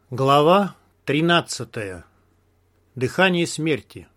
Глава 13. Дыхание смерти.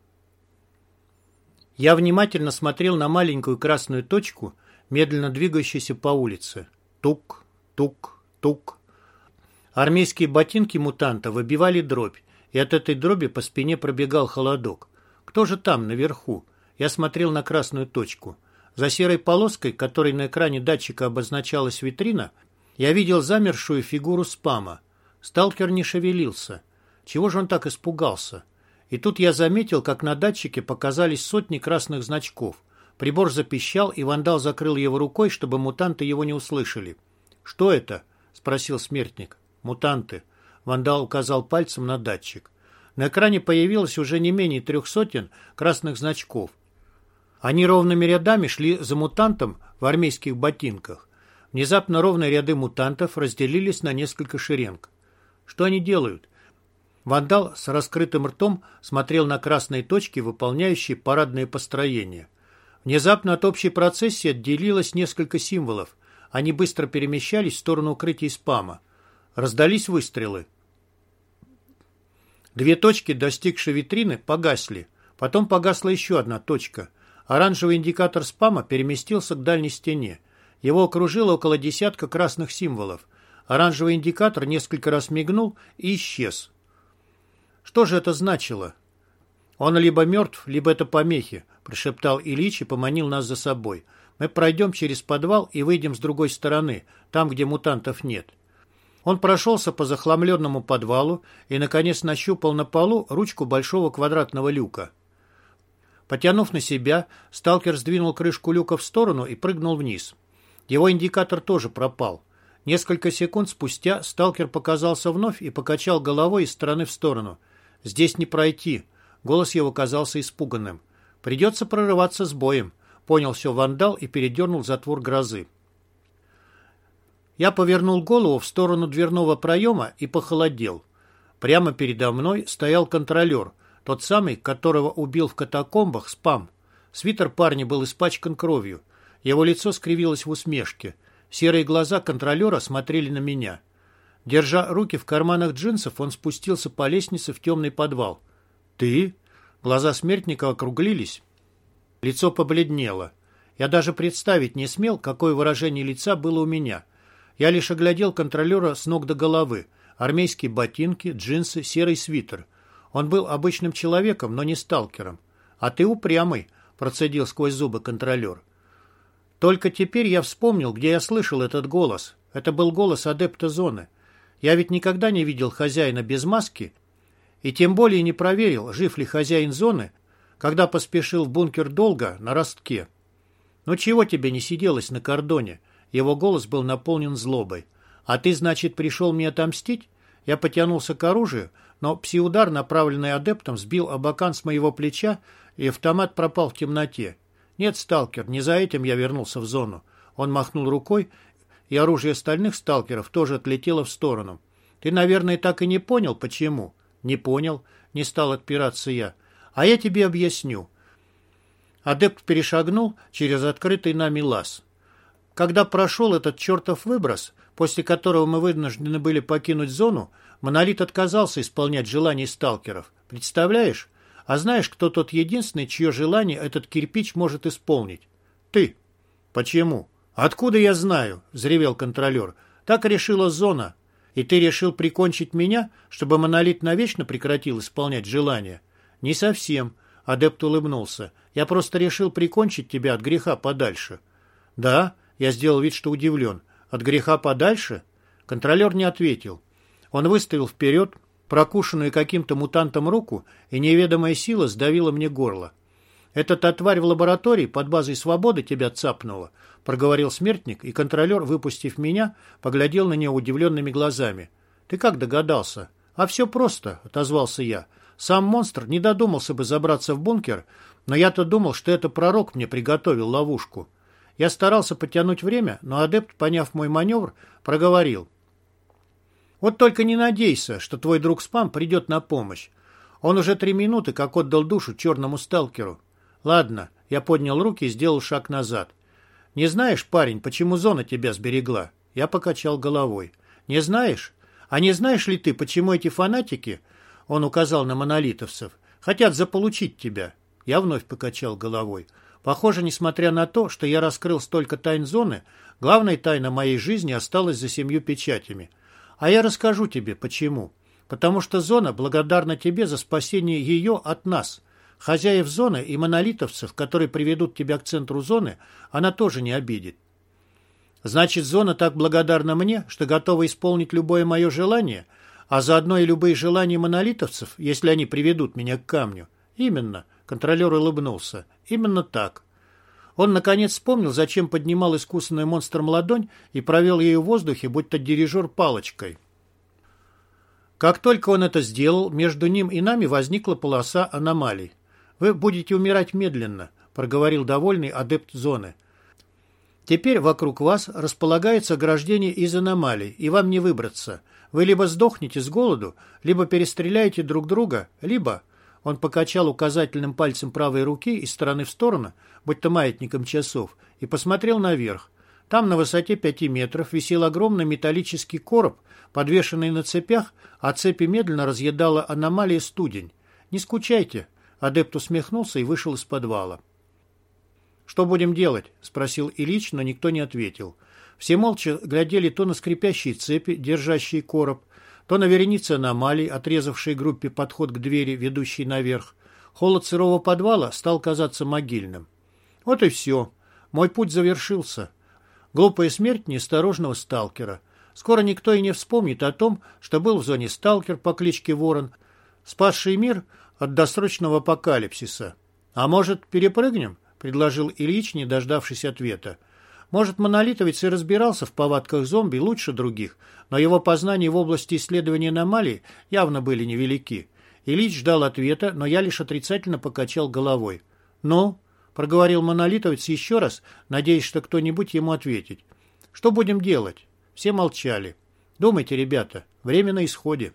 Я внимательно смотрел на маленькую красную точку, медленно двигающуюся по улице. Тук, тук, тук. Армейские ботинки мутанта выбивали дробь, и от этой дроби по спине пробегал холодок. Кто же там, наверху? Я смотрел на красную точку. За серой полоской, которой на экране датчика обозначалась витрина, я видел замершую фигуру спама. Сталкер не шевелился. Чего же он так испугался? И тут я заметил, как на датчике показались сотни красных значков. Прибор запищал, и вандал закрыл его рукой, чтобы мутанты его не услышали. «Что это?» — спросил смертник. «Мутанты». Вандал указал пальцем на датчик. На экране появилось уже не менее 300 красных значков. Они ровными рядами шли за мутантом в армейских ботинках. Внезапно ровные ряды мутантов разделились на несколько шеренг. Что они делают? Вандал с раскрытым ртом смотрел на красные точки, выполняющие парадные построения. Внезапно от общей процессии отделилось несколько символов. Они быстро перемещались в сторону укрытий спама. Раздались выстрелы. Две точки, достигшие витрины, погасли. Потом погасла еще одна точка. Оранжевый индикатор спама переместился к дальней стене. Его окружило около десятка красных символов. Оранжевый индикатор несколько раз мигнул и исчез. Что же это значило? «Он либо мертв, либо это помехи», – прошептал Ильич и поманил нас за собой. «Мы пройдем через подвал и выйдем с другой стороны, там, где мутантов нет». Он прошелся по захламленному подвалу и, наконец, нащупал на полу ручку большого квадратного люка. Потянув на себя, сталкер сдвинул крышку люка в сторону и прыгнул вниз. Его индикатор тоже пропал. Несколько секунд спустя сталкер показался вновь и покачал головой из стороны в сторону. «Здесь не пройти». Голос его казался испуганным. «Придется прорываться с боем», — понял все вандал и передернул затвор грозы. Я повернул голову в сторону дверного проема и похолодел. Прямо передо мной стоял контролер, тот самый, которого убил в катакомбах спам. Свитер парня был испачкан кровью. Его лицо скривилось в усмешке. Серые глаза контролера смотрели на меня. Держа руки в карманах джинсов, он спустился по лестнице в темный подвал. «Ты?» Глаза смертника округлились. Лицо побледнело. Я даже представить не смел, какое выражение лица было у меня. Я лишь оглядел контролера с ног до головы. Армейские ботинки, джинсы, серый свитер. Он был обычным человеком, но не сталкером. «А ты упрямый», — процедил сквозь зубы контролер. Только теперь я вспомнил, где я слышал этот голос. Это был голос адепта зоны. Я ведь никогда не видел хозяина без маски, и тем более не проверил, жив ли хозяин зоны, когда поспешил в бункер долго на ростке. «Ну чего тебе не сиделось на кордоне?» Его голос был наполнен злобой. «А ты, значит, пришел мне отомстить?» Я потянулся к оружию, но пси-удар, направленный адептом, сбил абакан с моего плеча, и автомат пропал в темноте. «Нет, сталкер, не за этим я вернулся в зону». Он махнул рукой, и оружие остальных сталкеров тоже отлетело в сторону. «Ты, наверное, так и не понял, почему?» «Не понял», — не стал отпираться я. «А я тебе объясню». Адепт перешагнул через открытый нами лаз. Когда прошел этот чертов выброс, после которого мы вынуждены были покинуть зону, монолит отказался исполнять желания сталкеров. Представляешь? А знаешь, кто тот единственный, чье желание этот кирпич может исполнить? Ты. Почему? Откуда я знаю? Взревел контролер. Так решила зона. И ты решил прикончить меня, чтобы монолит навечно прекратил исполнять желания? Не совсем. Адепт улыбнулся. Я просто решил прикончить тебя от греха подальше. Да? Я сделал вид, что удивлен. От греха подальше? Контролер не ответил. Он выставил вперед прокушенную каким-то мутантом руку, и неведомая сила сдавила мне горло. «Эта тварь в лаборатории под базой Свободы тебя цапнула», — проговорил смертник, и контролер, выпустив меня, поглядел на него удивленными глазами. «Ты как догадался?» «А все просто», — отозвался я. «Сам монстр не додумался бы забраться в бункер, но я-то думал, что это пророк мне приготовил ловушку». Я старался потянуть время, но адепт, поняв мой маневр, проговорил. «Вот только не надейся, что твой друг Спам придет на помощь. Он уже 3 минуты как отдал душу черному сталкеру». «Ладно», — я поднял руки и сделал шаг назад. «Не знаешь, парень, почему зона тебя сберегла?» Я покачал головой. «Не знаешь? А не знаешь ли ты, почему эти фанатики, он указал на монолитовцев, хотят заполучить тебя? Я вновь покачал головой. Похоже, несмотря на то, что я раскрыл столько тайн зоны, главная тайна моей жизни осталась за 7 печатями. А я расскажу тебе, почему. Потому что зона благодарна тебе за спасение ее от нас. Хозяев зоны и монолитовцев, которые приведут тебя к центру зоны, она тоже не обидит. Значит, зона так благодарна мне, что готова исполнить любое мое желание, а заодно и любые желания монолитовцев, если они приведут меня к камню. Именно. Контролер улыбнулся. Именно так. Он, наконец, вспомнил, зачем поднимал искусанную монстром ладонь и провел ею в воздухе, будто дирижер палочкой. Как только он это сделал, между ним и нами возникла полоса аномалий. «Вы будете умирать медленно», — проговорил довольный адепт зоны. «Теперь вокруг вас располагается ограждение из аномалий, и вам не выбраться. Вы либо сдохнете с голоду, либо перестреляете друг друга, либо...» Он покачал указательным пальцем правой руки из стороны в сторону, будто маятником часов, и посмотрел наверх. Там на высоте 5 метров висел огромный металлический короб, подвешенный на цепях, а цепи медленно разъедала аномалия студень. «Не скучайте», — адепт усмехнулся и вышел из подвала. «Что будем делать?» — спросил Ильич, но никто не ответил. Все молча глядели то на скрипящие цепи, держащие короб, то на вереницы аномалий, отрезавшие группе подход к двери, ведущей наверх. Холод сырого подвала стал казаться могильным. Вот и все. Мой путь завершился. Глупая смерть неосторожного сталкера. Скоро никто и не вспомнит о том, что был в зоне сталкер по кличке Ворон, спасший мир от досрочного апокалипсиса. «А может, перепрыгнем?» — предложил Ильич, не дождавшись ответа. Может, монолитовец и разбирался в повадках зомби лучше других, но его познания в области исследования аномалий явно были невелики. Ильич ждал ответа, но я лишь отрицательно покачал головой. «Ну?» — проговорил монолитовец еще раз, надеясь, что кто-нибудь ему ответит. «Что будем делать?» Все молчали. «Думайте, ребята, время на исходе».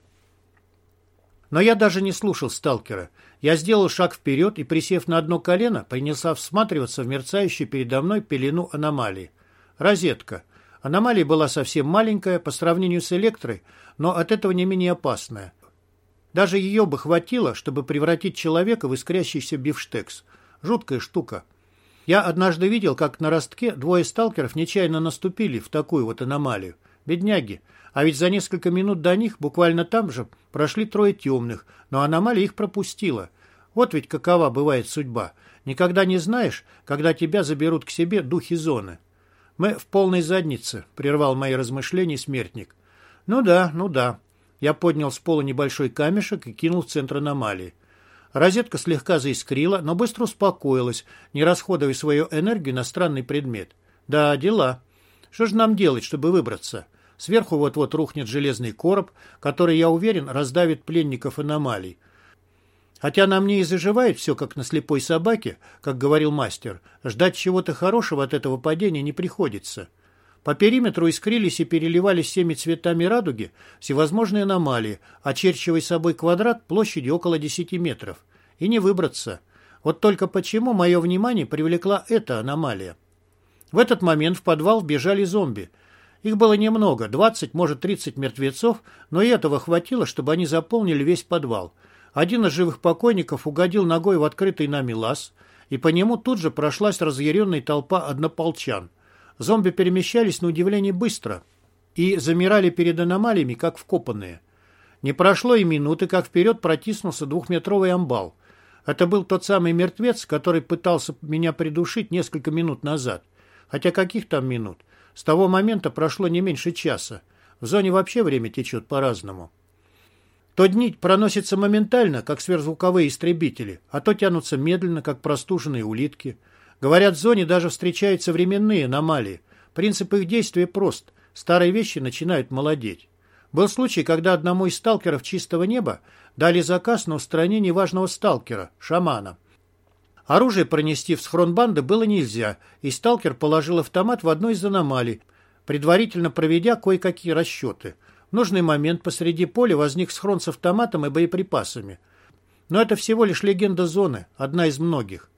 Но я даже не слушал сталкера. Я сделал шаг вперед и, присев на одно колено, принялся всматриваться в мерцающую передо мной пелену аномалии. Розетка. Аномалия была совсем маленькая по сравнению с электрой, но от этого не менее опасная. Даже ее бы хватило, чтобы превратить человека в искрящийся бифштекс. Жуткая штука. Я однажды видел, как на ростке двое сталкеров нечаянно наступили в такую вот аномалию. Бедняги. А ведь за несколько минут до них, буквально там же, прошли 3 темных, но аномалия их пропустила. Вот ведь какова бывает судьба. Никогда не знаешь, когда тебя заберут к себе духи зоны. «Мы в полной заднице», — прервал мои размышления смертник. «Ну да». Я поднял с пола небольшой камешек и кинул в центр аномалии. Розетка слегка заискрила, но быстро успокоилась, не расходуя свою энергию на странный предмет. «Да, дела. Что же нам делать, чтобы выбраться? Сверху вот-вот рухнет железный короб, который, я уверен, раздавит пленников аномалий. Хотя на мне и заживает все, как на слепой собаке, как говорил мастер, ждать чего-то хорошего от этого падения не приходится. По периметру искрились и переливались всеми цветами радуги всевозможные аномалии, очерчивая собой квадрат площадью около 10 метров. И не выбраться. Вот только почему мое внимание привлекла эта аномалия? В этот момент в подвал вбежали зомби. Их было немного, 20, может 30 мертвецов, но и этого хватило, чтобы они заполнили весь подвал. Один из живых покойников угодил ногой в открытый нами лаз, и по нему тут же прошлась разъяренная толпа однополчан. Зомби перемещались на удивление быстро и замирали перед аномалиями, как вкопанные. Не прошло и минуты, как вперед протиснулся 2-метровый амбал. Это был тот самый мертвец, который пытался меня придушить несколько минут назад. Хотя каких там минут? С того момента прошло не меньше часа. В зоне вообще время течет по-разному. То дни проносятся моментально, как сверхзвуковые истребители, а то тянутся медленно, как простуженные улитки. Говорят, в зоне даже встречаются временные аномалии. Принцип их действия прост. Старые вещи начинают молодеть. Был случай, когда одному из сталкеров чистого неба дали заказ на устранение важного сталкера, шамана. Оружие пронести в схрон банды было нельзя, и сталкер положил автомат в одну из аномалий, предварительно проведя кое-какие расчеты. В нужный момент посреди поля возник схрон с автоматом и боеприпасами. Но это всего лишь легенда зоны, одна из многих.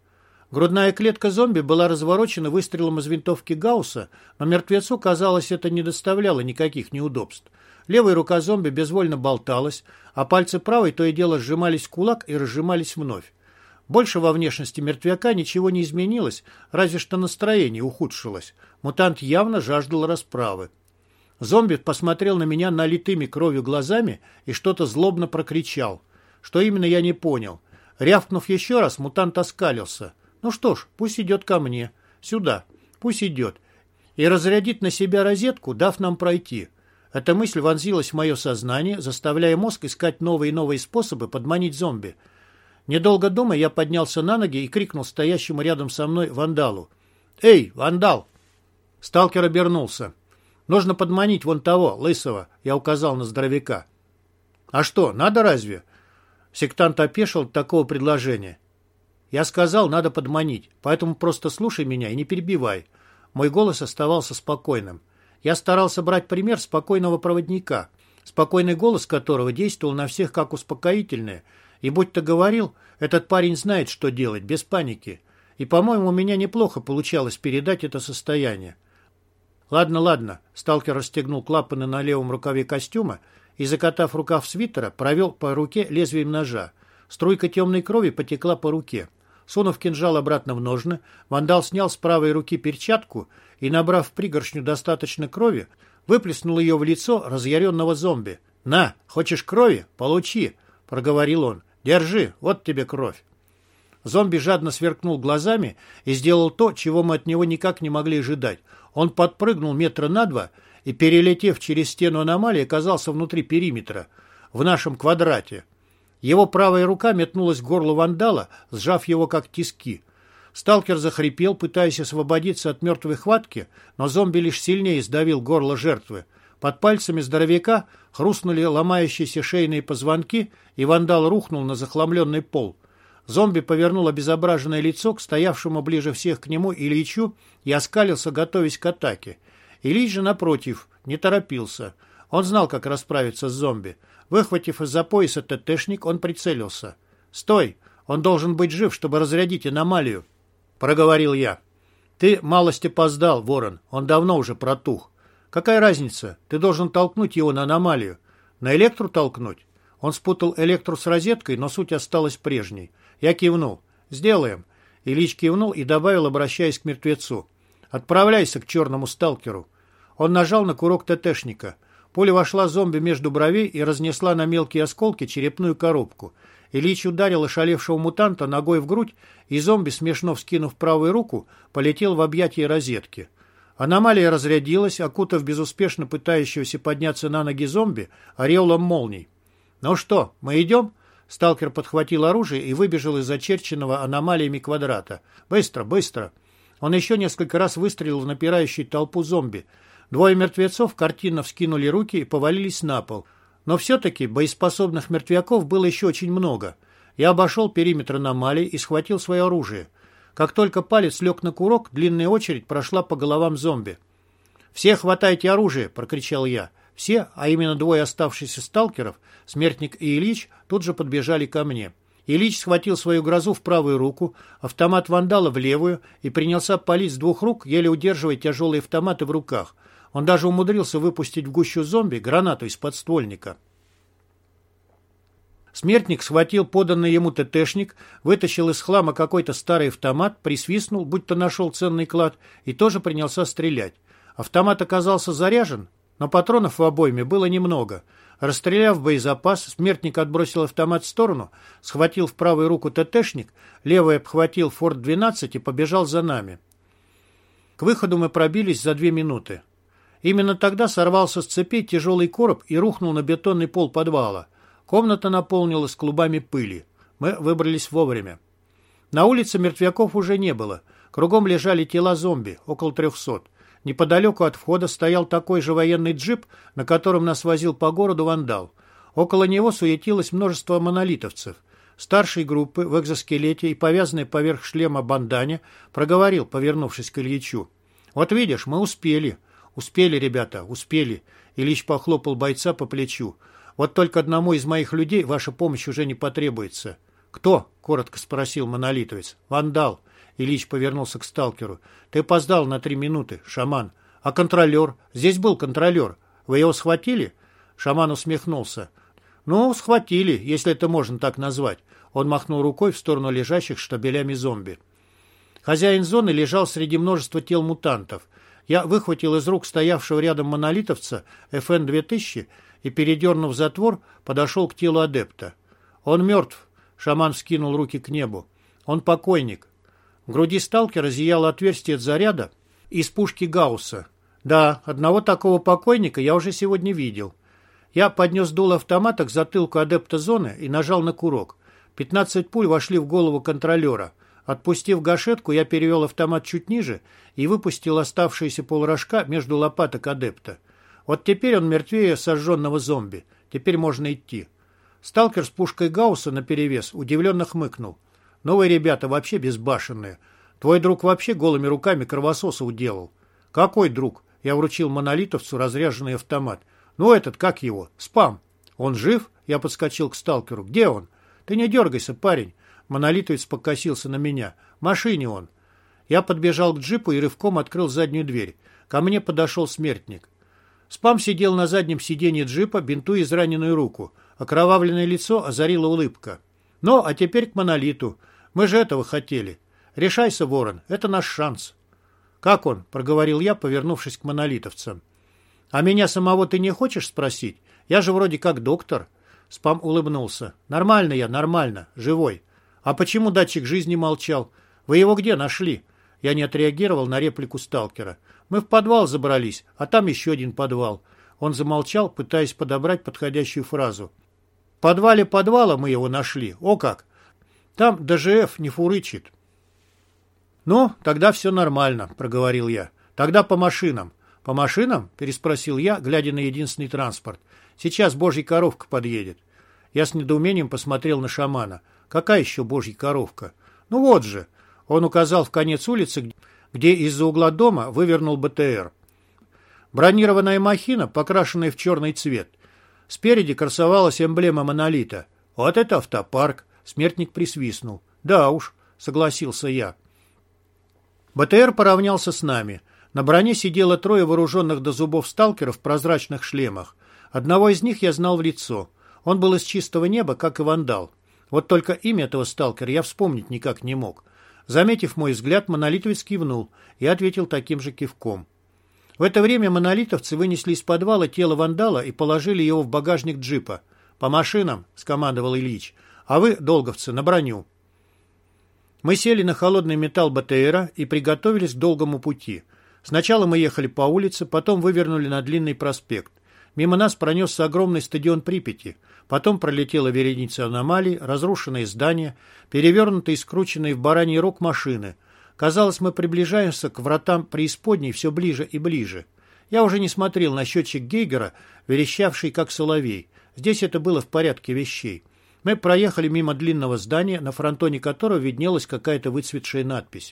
Грудная клетка зомби была разворочена выстрелом из винтовки Гаусса, но мертвецу, казалось, это не доставляло никаких неудобств. Левая рука зомби безвольно болталась, а пальцы правой то и дело сжимались в кулак и разжимались вновь. Больше во внешности мертвяка ничего не изменилось, разве что настроение ухудшилось. Мутант явно жаждал расправы. Зомби посмотрел на меня налитыми кровью глазами и что-то злобно прокричал. Что именно, я не понял. Рявкнув еще раз, мутант оскалился. Ну что ж, пусть идет ко мне. Сюда. Пусть идет. И разрядит на себя розетку, дав нам пройти. Эта мысль вонзилась в мое сознание, заставляя мозг искать новые и новые способы подманить зомби. Недолго думая, я поднялся на ноги и крикнул стоящему рядом со мной вандалу. «Эй, вандал!» Сталкер обернулся. «Нужно подманить вон того, лысого», — я указал на здоровяка. «А что, надо разве?» Сектант опешил от такого предложения. «Я сказал, надо подманить, поэтому просто слушай меня и не перебивай». Мой голос оставался спокойным. Я старался брать пример спокойного проводника, спокойный голос которого действовал на всех как успокоительное, и будь-то говорил, этот парень знает, что делать, без паники. И, по-моему, у меня неплохо получалось передать это состояние. «Ладно, ладно», — сталкер расстегнул клапаны на левом рукаве костюма и, закатав рукав свитера, провел по руке лезвием ножа. Струйка темной крови потекла по руке. Сунув кинжал обратно в ножны, вандал снял с правой руки перчатку и, набрав в пригоршню достаточно крови, выплеснул ее в лицо разъяренного зомби. «На, хочешь крови? Получи!» — проговорил он. «Держи, вот тебе кровь». Зомби жадно сверкнул глазами и сделал то, чего мы от него никак не могли ожидать. Он подпрыгнул метра на 2 и, перелетев через стену аномалии, оказался внутри периметра, в нашем квадрате. Его правая рука метнулась к горлу вандала, сжав его как тиски. Сталкер захрипел, пытаясь освободиться от мертвой хватки, но зомби лишь сильнее сдавил горло жертвы. Под пальцами здоровяка хрустнули ломающиеся шейные позвонки, и вандал рухнул на захламленный пол. Зомби повернул обезображенное лицо к стоявшему ближе всех к нему Ильичу и оскалился, готовясь к атаке. Ильич же, напротив, не торопился. Он знал, как расправиться с зомби. Выхватив из-за пояса ТТшник, он прицелился. «Стой! Он должен быть жив, чтобы разрядить аномалию!» — проговорил я. «Ты малость опоздал, Ворон. Он давно уже протух. Какая разница? Ты должен толкнуть его на аномалию. На электру толкнуть?» Он спутал электру с розеткой, но суть осталась прежней. Я кивнул. «Сделаем». Ильич кивнул и добавил, обращаясь к мертвецу. «Отправляйся к черному сталкеру». Он нажал на курок ТТшника. Пуля вошла зомби между бровей и разнесла на мелкие осколки черепную коробку. Ильич ударил ошалевшего мутанта ногой в грудь, и зомби, смешно вскинув правую руку, полетел в объятия розетки. Аномалия разрядилась, окутав безуспешно пытающегося подняться на ноги зомби ореолом молний. «Ну что, мы идем?» Сталкер подхватил оружие и выбежал из очерченного аномалиями квадрата. «Быстро, быстро!» Он еще несколько раз выстрелил в напирающую толпу зомби. Двое мертвецов картинно вскинули руки и повалились на пол. Но все-таки боеспособных мертвяков было еще очень много. Я обошел периметр аномалий и схватил свое оружие. Как только палец лег на курок, длинная очередь прошла по головам зомби. «Все хватайте оружие!» — прокричал я. Все, а именно двое оставшихся сталкеров, Смертник и Ильич, тут же подбежали ко мне. Ильич схватил свою грозу в правую руку, автомат вандала в левую и принялся палить с двух рук, еле удерживая тяжелые автоматы в руках. Он даже умудрился выпустить в гущу зомби гранату из подствольника. Смертник схватил поданный ему ТТшник, вытащил из хлама какой-то старый автомат, присвистнул, будто нашел ценный клад, и тоже принялся стрелять. Автомат оказался заряжен, но патронов в обойме было немного. Расстреляв боезапас, Смертник отбросил автомат в сторону, схватил в правую руку ТТшник, левой обхватил Форт-12 и побежал за нами. К выходу мы пробились за 2 минуты. Именно тогда сорвался с цепей тяжелый короб и рухнул на бетонный пол подвала. Комната наполнилась клубами пыли. Мы выбрались вовремя. На улице мертвяков уже не было. Кругом лежали тела зомби, около 300. Неподалеку от входа стоял такой же военный джип, на котором нас возил по городу вандал. Около него суетилось множество монолитовцев. Старший группы в экзоскелете и повязанный поверх шлема бандане проговорил, повернувшись к Ильичу. «Вот видишь, мы успели». «Успели, ребята, успели». Ильич похлопал бойца по плечу. «Вот только одному из моих людей ваша помощь уже не потребуется». «Кто?» — коротко спросил монолитовец. «Вандал». Ильич повернулся к сталкеру. «Ты опоздал на 3 минуты, шаман. А контролер? Здесь был контролер. Вы его схватили?» Шаман усмехнулся. «Ну, схватили, если это можно так назвать». Он махнул рукой в сторону лежащих штабелями зомби. Хозяин зоны лежал среди множества тел мутантов. Я выхватил из рук стоявшего рядом монолитовца ФН-2000 и, передернув затвор, подошел к телу адепта. «Он мертв», — шаман вскинул руки к небу. «Он покойник». В груди сталкера зияло отверстие от заряда из пушки Гаусса. Да, одного такого покойника я уже сегодня видел. Я поднес дуло автомата к затылку адепта зоны и нажал на курок. 15 пуль вошли в голову контролера. Отпустив гашетку, я перевел автомат чуть ниже и выпустил оставшиеся полрожка между лопаток адепта. Вот теперь он мертвее сожженного зомби. Теперь можно идти. Сталкер с пушкой Гаусса наперевес удивленно хмыкнул. «Новые ребята вообще безбашенные. Твой друг вообще голыми руками кровососа уделал». «Какой друг?» Я вручил монолитовцу разряженный автомат. «Ну этот, как его? Спам». «Он жив?» Я подскочил к сталкеру. «Где он?» «Ты не дергайся, парень». Монолитовец покосился на меня. «В машине он». Я подбежал к джипу и рывком открыл заднюю дверь. Ко мне подошел смертник. Спам сидел на заднем сиденье джипа, бинтуя израненную руку. Окровавленное лицо озарила улыбка. «Ну, а теперь к монолиту. Мы же этого хотели. Решайся, ворон, это наш шанс». «Как он?» — проговорил я, повернувшись к монолитовцам. «А меня самого ты не хочешь спросить? Я же вроде как доктор». Спам улыбнулся. «Нормально я, нормально, живой. А почему датчик жизни молчал? Вы его где нашли?» Я не отреагировал на реплику сталкера. «Мы в подвал забрались, а там еще один подвал». Он замолчал, пытаясь подобрать подходящую фразу. «В подвале подвала мы его нашли. О как! Там ДЖФ не фурычит». «Ну, тогда все нормально», — проговорил я. «Тогда по машинам». «По машинам?» — переспросил я, глядя на единственный транспорт. «Сейчас божья коровка подъедет». Я с недоумением посмотрел на шамана. «Какая еще божья коровка?» «Ну вот же». Он указал в конец улицы, где из-за угла дома вывернул БТР. Бронированная махина, покрашенная в черный цвет. Спереди красовалась эмблема монолита. «Вот это автопарк!» — смертник присвистнул. «Да уж», — согласился я. БТР поравнялся с нами. На броне сидело 3 вооруженных до зубов сталкеров в прозрачных шлемах. Одного из них я знал в лицо. Он был из чистого неба, как и вандал. Вот только имя этого сталкера я вспомнить никак не мог. Заметив мой взгляд, монолитовец кивнул и ответил таким же кивком. В это время монолитовцы вынесли из подвала тело вандала и положили его в багажник джипа. «По машинам», — скомандовал Ильич, — «а вы, долговцы, на броню». Мы сели на холодный металл БТРа и приготовились к долгому пути. Сначала мы ехали по улице, потом вывернули на длинный проспект. Мимо нас пронесся огромный стадион Припяти. Потом пролетела вереница аномалий, разрушенные здания, перевернутые и скрученные в бараний рог машины. Казалось, мы приближаемся к вратам преисподней все ближе и ближе. Я уже не смотрел на счетчик Гейгера, верещавший как соловей. Здесь это было в порядке вещей. Мы проехали мимо длинного здания, на фронтоне которого виднелась какая-то выцветшая надпись.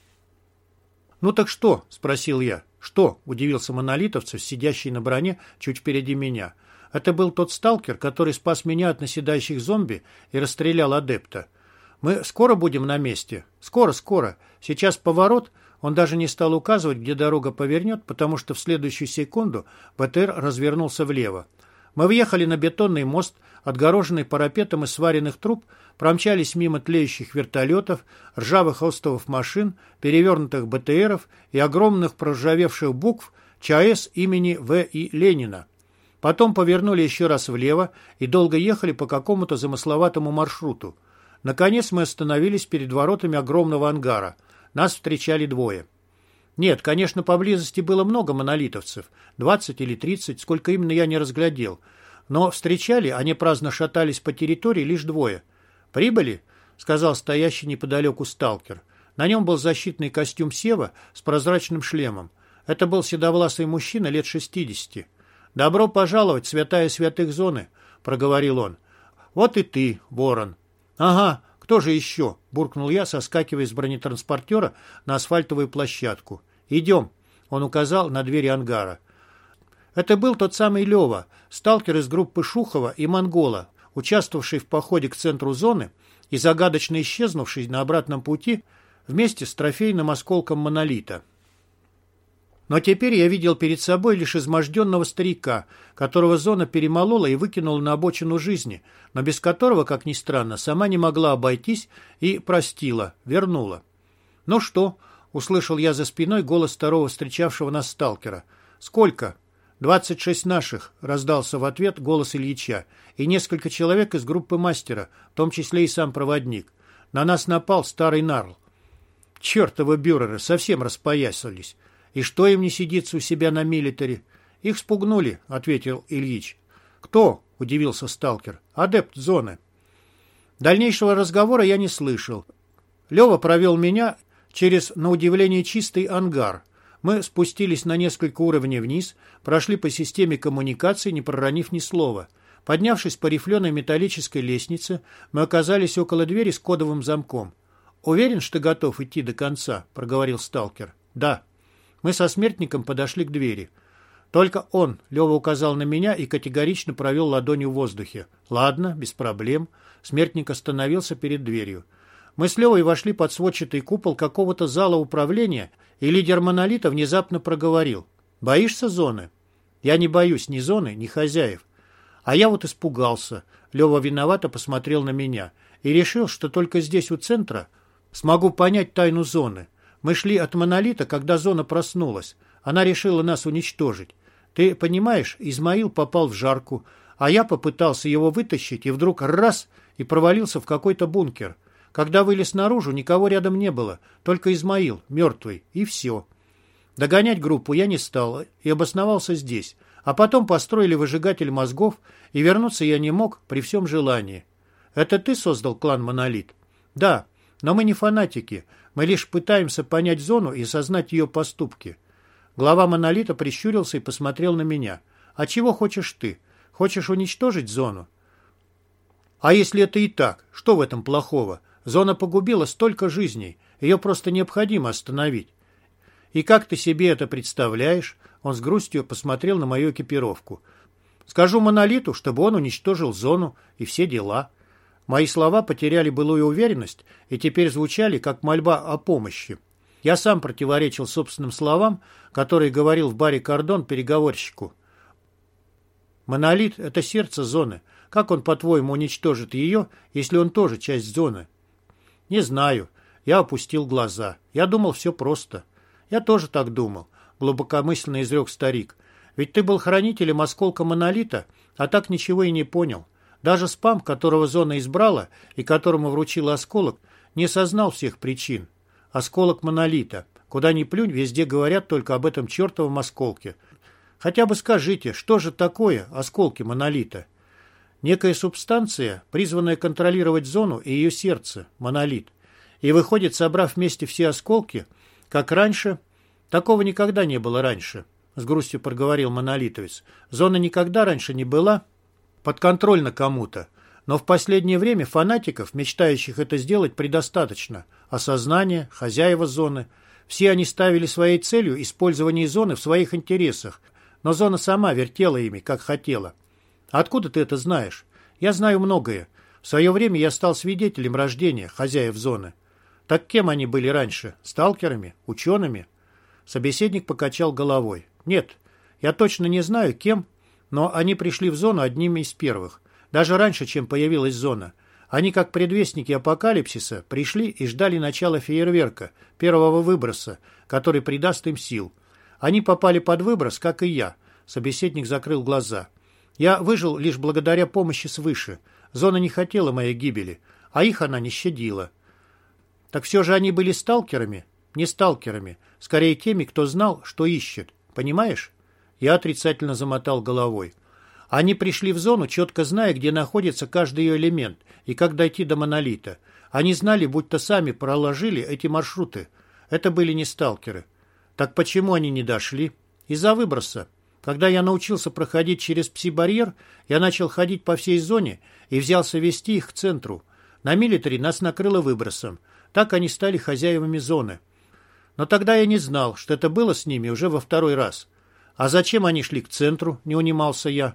«Ну так что?» – спросил я. «Что?» – удивился монолитовцев, сидящий на броне чуть впереди меня. Это был тот сталкер, который спас меня от наседающих зомби и расстрелял адепта. «Мы скоро будем на месте?» «Скоро, скоро. Сейчас поворот». Он даже не стал указывать, где дорога повернет, потому что в следующую секунду БТР развернулся влево. Мы въехали на бетонный мост, отгороженный парапетом из сваренных труб, промчались мимо тлеющих вертолетов, ржавых остовов машин, перевернутых БТРов и огромных проржавевших букв ЧАЭС имени В.И. Ленина. Потом повернули еще раз влево и долго ехали по какому-то замысловатому маршруту. Наконец мы остановились перед воротами огромного ангара. Нас встречали 2. Нет, конечно, поблизости было много монолитовцев, 20 или 30, сколько именно я не разглядел. Но встречали, они праздно шатались по территории, лишь 2. «Прибыли?» — сказал стоящий неподалеку сталкер. На нем был защитный костюм Сева с прозрачным шлемом. Это был седовласый мужчина лет 60. «Добро пожаловать, святая святых зоны», — проговорил он. «Вот и ты, ворон». «Ага, кто же еще?» — буркнул я, соскакивая с бронетранспортера на асфальтовую площадку. «Идем», — он указал на двери ангара. Это был тот самый Лева, сталкер из группы Шухова и Монгола, участвовавший в походе к центру зоны и загадочно исчезнувший на обратном пути вместе с трофейным осколком монолита. Но теперь я видел перед собой лишь изможденного старика, которого зона перемолола и выкинула на обочину жизни, но без которого, как ни странно, сама не могла обойтись и простила, вернула. «Ну что?» — услышал я за спиной голос второго встречавшего нас сталкера. «Сколько?» 26 наших», — раздался в ответ голос Ильича, «и несколько человек из группы мастера, в том числе и сам проводник. На нас напал старый нарл». «Чертовы бюреры совсем распоясались. И что им не сидится у себя на милитаре?» «Их спугнули», — ответил Ильич. «Кто?» — удивился сталкер. «Адепт зоны». Дальнейшего разговора я не слышал. Лева провел меня через, на удивление, чистый ангар. Мы спустились на несколько уровней вниз, прошли по системе коммуникаций, не проронив ни слова. Поднявшись по рифленой металлической лестнице, мы оказались около двери с кодовым замком. «Уверен, что готов идти до конца?» — проговорил сталкер. «Да». Мы со смертником подошли к двери. «Только он», — Лева указал на меня и категорично провел ладонью в воздухе. «Ладно, без проблем». Смертник остановился перед дверью. Мы с Левой вошли под сводчатый купол какого-то зала управления, и лидер монолита внезапно проговорил. «Боишься зоны?» «Я не боюсь ни зоны, ни хозяев». А я вот испугался. Лева виновато посмотрел на меня и решил, что только здесь у центра смогу понять тайну зоны. Мы шли от монолита, когда зона проснулась. Она решила нас уничтожить. Ты понимаешь, Измаил попал в жарку, а я попытался его вытащить, и вдруг раз — и провалился в какой-то бункер. Когда вылез наружу, никого рядом не было, только Измаил, мертвый, и все. Догонять группу я не стал и обосновался здесь, а потом построили выжигатель мозгов, и вернуться я не мог при всем желании. Это ты создал клан «Монолит»? Да, но мы не фанатики, мы лишь пытаемся понять зону и осознать ее поступки. Глава «Монолита» прищурился и посмотрел на меня. А чего хочешь ты? Хочешь уничтожить зону? А если это и так, что в этом плохого? Зона погубила столько жизней, ее просто необходимо остановить. И как ты себе это представляешь? Он с грустью посмотрел на мою экипировку. Скажу монолиту, чтобы он уничтожил зону и все дела. Мои слова потеряли былую уверенность и теперь звучали как мольба о помощи. Я сам противоречил собственным словам, которые говорил в баре «Кордон» переговорщику. Монолит — это сердце зоны. Как он, по-твоему, уничтожит ее, если он тоже часть зоны? Не знаю. Я опустил глаза. Я думал, все просто. Я тоже так думал, глубокомысленно изрек старик. Ведь ты был хранителем осколка монолита, а так ничего и не понял. Даже спам, которого зона избрала и которому вручила осколок, не осознал всех причин. Осколок монолита. Куда ни плюнь, везде говорят только об этом чертовом осколке. Хотя бы скажите, что же такое осколки монолита? Некая субстанция, призванная контролировать зону и ее сердце, монолит. И выходит, собрав вместе все осколки, как раньше, такого никогда не было раньше, с грустью проговорил монолитовец. Зона никогда раньше не была подконтрольна кому-то, но в последнее время фанатиков, мечтающих это сделать, предостаточно. Осознание, хозяева зоны. Все они ставили своей целью использование зоны в своих интересах, но зона сама вертела ими, как хотела. Откуда ты это знаешь? Я знаю многое. В свое время я стал свидетелем рождения хозяев зоны. Так кем они были раньше? Сталкерами? Учеными? Собеседник покачал головой. Нет, я точно не знаю, кем, но они пришли в зону одними из первых. Даже раньше, чем появилась зона. Они, как предвестники апокалипсиса, пришли и ждали начала фейерверка, первого выброса, который придаст им сил. Они попали под выброс, как и я. Собеседник закрыл глаза. Я выжил лишь благодаря помощи свыше. Зона не хотела моей гибели, а их она не щадила. Так все же они были сталкерами? Не сталкерами. Скорее теми, кто знал, что ищет. Понимаешь? Я отрицательно замотал головой. Они пришли в зону, четко зная, где находится каждый ее элемент и как дойти до монолита. Они знали, будто сами проложили эти маршруты. Это были не сталкеры. Так почему они не дошли? Из-за выброса. Когда я научился проходить через пси-барьер, я начал ходить по всей зоне и взялся вести их к центру. На милитаре нас накрыло выбросом. Так они стали хозяевами зоны. Но тогда я не знал, что это было с ними уже во второй раз. А зачем они шли к центру, не унимался я.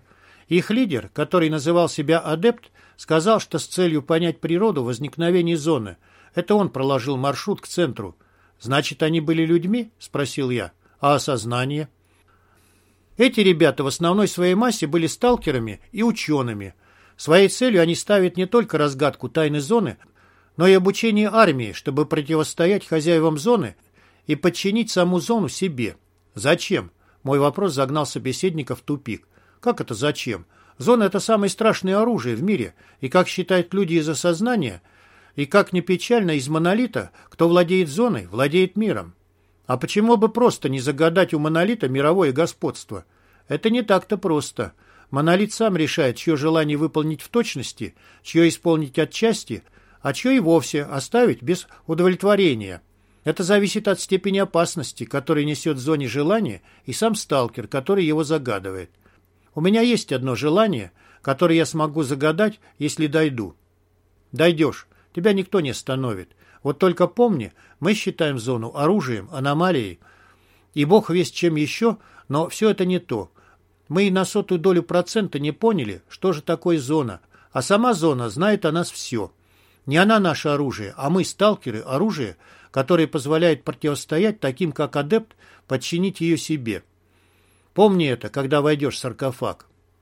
Их лидер, который называл себя адепт, сказал, что с целью понять природу возникновения зоны. Это он проложил маршрут к центру. «Значит, они были людьми?» – спросил я. «А осознание?» Эти ребята в основной своей массе были сталкерами и учеными. Своей целью они ставят не только разгадку тайны зоны, но и обучение армии, чтобы противостоять хозяевам зоны и подчинить саму зону себе. Зачем? Мой вопрос загнал собеседника в тупик. Как это зачем? Зона – это самое страшное оружие в мире, и, как считают люди из осознания, и, как ни печально, из монолита, кто владеет зоной, владеет миром. А почему бы просто не загадать у монолита мировое господство? Это не так-то просто. Монолит сам решает, чье желание выполнить в точности, чье исполнить отчасти, а чье и вовсе оставить без удовлетворения. Это зависит от степени опасности, которую несет в зоне желания, и сам сталкер, который его загадывает. У меня есть одно желание, которое я смогу загадать, если дойду. Дойдешь. Тебя никто не остановит. Вот только помни, мы считаем зону оружием, аномалией, и бог весть чем еще, но все это не то. Мы и на 0,01% не поняли, что же такое зона, а сама зона знает о нас все. Не она наше оружие, а мы, сталкеры, оружие, которое позволяет противостоять таким, как адепт, подчинить ее себе. Помни это, когда войдешь в саркофаг.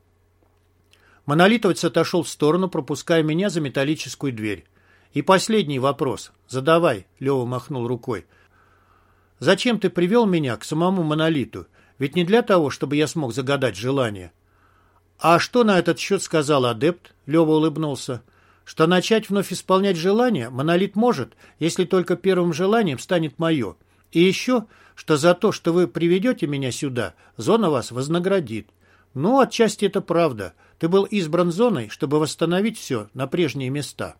Монолитовец отошел в сторону, пропуская меня за металлическую дверь. И последний вопрос. Задавай, Лева махнул рукой. Зачем ты привел меня к самому монолиту? Ведь не для того, чтобы я смог загадать желание. А что на этот счет сказал адепт? Лева улыбнулся. Что начать вновь исполнять желание монолит может, если только первым желанием станет мое. И еще, что за то, что вы приведете меня сюда, зона вас вознаградит. Ну, отчасти это правда. Ты был избран зоной, чтобы восстановить все на прежние места.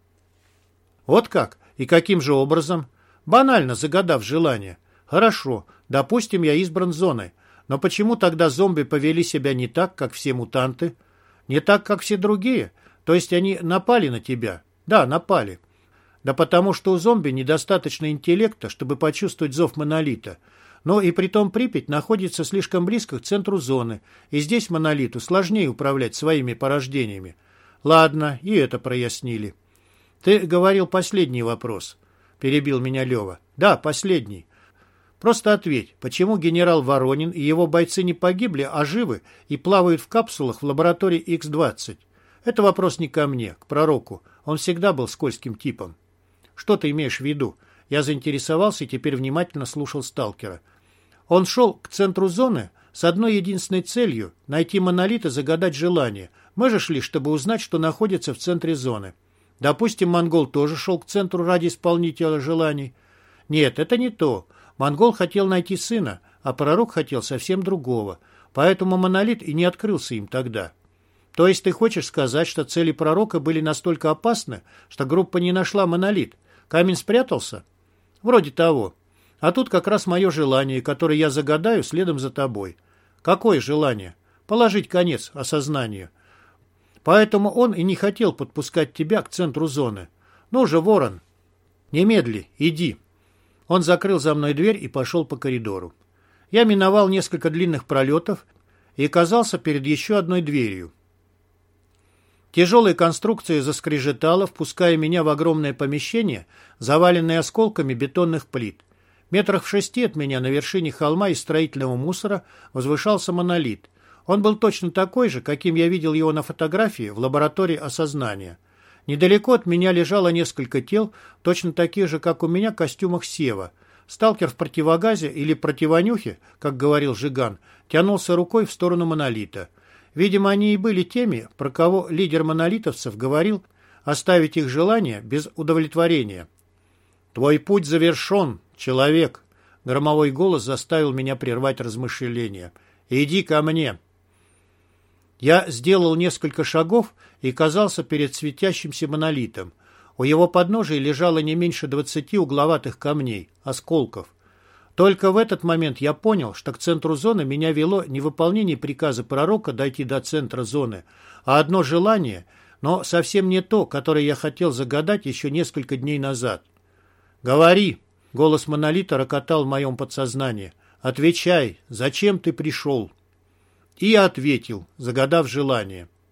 Вот как? И каким же образом? Банально загадав желание. Хорошо, допустим, я избран зоной. Но почему тогда зомби повели себя не так, как все мутанты? Не так, как все другие? То есть они напали на тебя? Да, напали. Да потому что у зомби недостаточно интеллекта, чтобы почувствовать зов монолита. Но и притом Припять находится слишком близко к центру зоны, и здесь монолиту сложнее управлять своими порождениями. Ладно, и это прояснили. Ты говорил последний вопрос, перебил меня Лева. Да, последний. Просто ответь, почему генерал Воронин и его бойцы не погибли, а живы и плавают в капсулах в лаборатории Х-20? Это вопрос не ко мне, к пророку. Он всегда был скользким типом. Что ты имеешь в виду? Я заинтересовался и теперь внимательно слушал сталкера. Он шел к центру зоны с одной единственной целью – найти монолит и загадать желание. Мы же шли, чтобы узнать, что находится в центре зоны. Допустим, монгол тоже шел к центру ради исполнителя желаний. Нет, это не то. Монгол хотел найти сына, а пророк хотел совсем другого. Поэтому монолит и не открылся им тогда. То есть ты хочешь сказать, что цели пророка были настолько опасны, что группа не нашла монолит? Камень спрятался? Вроде того. А тут как раз мое желание, которое я загадаю следом за тобой. Какое желание? Положить конец осознанию. Поэтому он и не хотел подпускать тебя к центру зоны. Ну же, ворон, немедли, иди. Он закрыл за мной дверь и пошел по коридору. Я миновал несколько длинных пролетов и оказался перед еще одной дверью. Тяжелая конструкция заскрежетала, впуская меня в огромное помещение, заваленное осколками бетонных плит. Метрах в 6 от меня на вершине холма из строительного мусора возвышался монолит. Он был точно такой же, каким я видел его на фотографии в лаборатории осознания. Недалеко от меня лежало несколько тел, точно таких же, как у меня, костюмах Сева. Сталкер в противогазе или противонюхе, как говорил Жиган, тянулся рукой в сторону монолита. Видимо, они и были теми, про кого лидер монолитовцев говорил оставить их желание без удовлетворения. «Твой путь завершен, человек!» Громовой голос заставил меня прервать размышления. «Иди ко мне!» Я сделал несколько шагов и оказался перед светящимся монолитом. У его подножия лежало не меньше 20 угловатых камней, осколков. Только в этот момент я понял, что к центру зоны меня вело не выполнение приказа пророка дойти до центра зоны, а одно желание, но совсем не то, которое я хотел загадать еще несколько дней назад. «Говори!» — голос монолита рокотал в моем подсознании. «Отвечай! Зачем ты пришел?» И я ответил, загадав желание.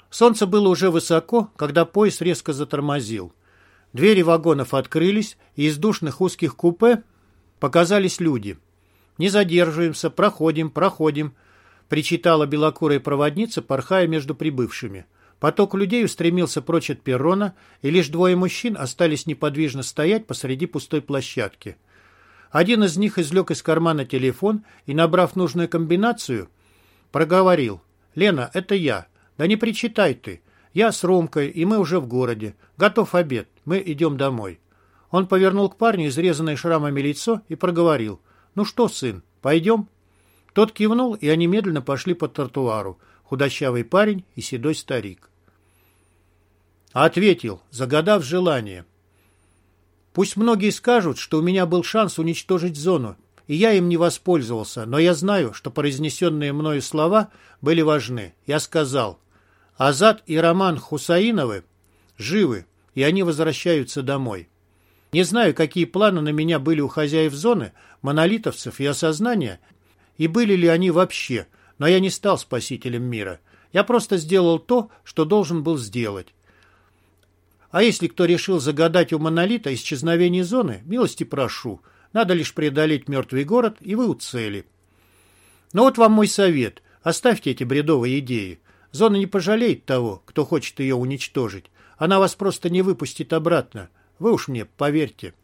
Солнце было уже высоко, когда поезд резко затормозил. Двери вагонов открылись, и из душных узких купе показались люди. «Не задерживаемся, проходим, проходим», — причитала белокурая проводница, порхая между прибывшими. Поток людей устремился прочь от перрона, и лишь двое мужчин остались неподвижно стоять посреди пустой площадки. Один из них извлек из кармана телефон и, набрав нужную комбинацию, проговорил: «Лена, это я. Да не причитай ты. Я с Ромкой, и мы уже в городе. Готов обед. Мы идем домой». Он повернул к парню изрезанное шрамами лицо и проговорил: «Ну что, сын, пойдем?» Тот кивнул, и они медленно пошли по тротуару. Худощавый парень и седой старик. Ответил, загадав желание: «Пусть многие скажут, что у меня был шанс уничтожить зону, и я им не воспользовался, но я знаю, что произнесенные мною слова были важны. Я сказал: Азат и Роман Хусаиновы живы, и они возвращаются домой. Не знаю, какие планы на меня были у хозяев зоны, монолитовцев и осознания, и были ли они вообще, но я не стал спасителем мира. Я просто сделал то, что должен был сделать. А если кто решил загадать у монолита исчезновение зоны, милости прошу. Надо лишь преодолеть мертвый город, и вы у цели. Но вот вам мой совет. Оставьте эти бредовые идеи. Зона не пожалеет того, кто хочет ее уничтожить. Она вас просто не выпустит обратно. Вы уж мне поверьте».